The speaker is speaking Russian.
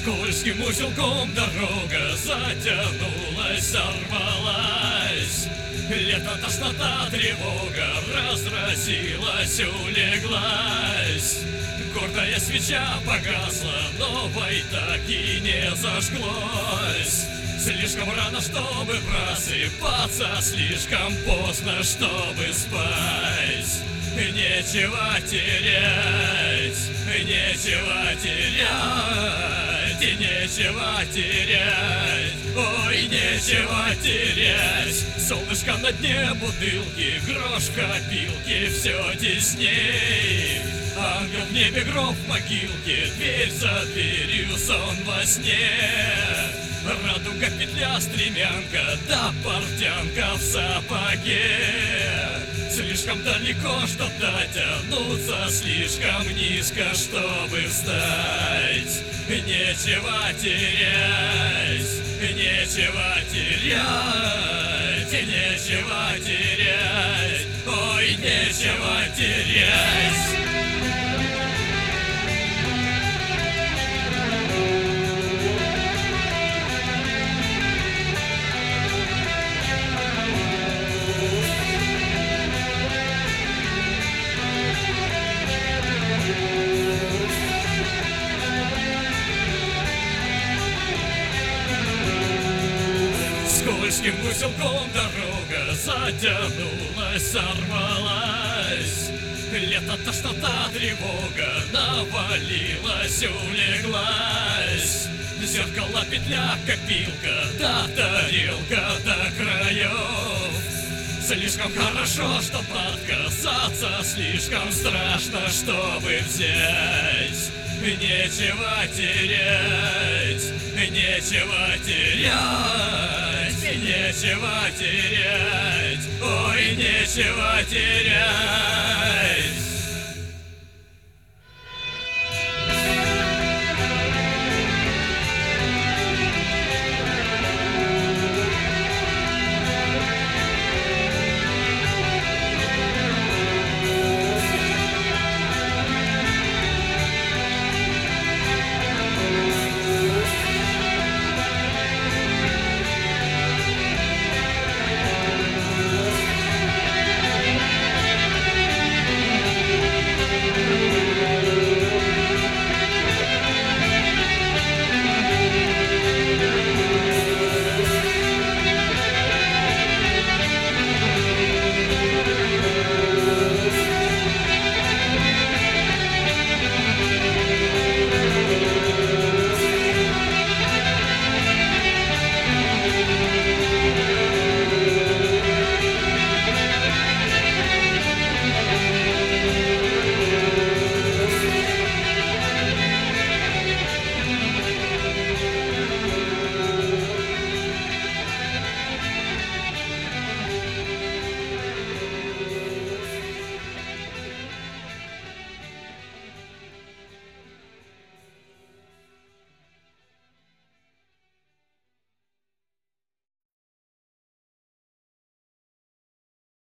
Скользким узелком дорога затянулась, сорвалась. Лето, тошнота, тревога разразилась, улеглась. Гордая свеча погасла, новой так и не зажглось. Слишком рано, чтобы просыпаться, слишком поздно, чтобы спать. Нечего терять, нечего терять, и нечего терять, ой, нечего терять. Солнышко на дне бутылки, грош в копилке, все тесней. Ангел в небе, гроб в могилке, дверь за дверью, сон во сне. Радуга, петля, стремянка, да портянка в сапоге. Слишком далеко, чтоб дотянуться, слишком низко, чтобы встать. Нечего терять, нечего терять, нечего терять, ой, нечего терять. Скользким узелком дорога затянулась, сорвалась. Лето, тошнота, тревога навалилась, улеглась. Зеркало, петля, копилка, да тарелка до краев. Слишком хорошо, чтоб отказаться, слишком страшно, чтобы взять. Нечего терять, нечего терять, нечего терять, ой, нечего терять.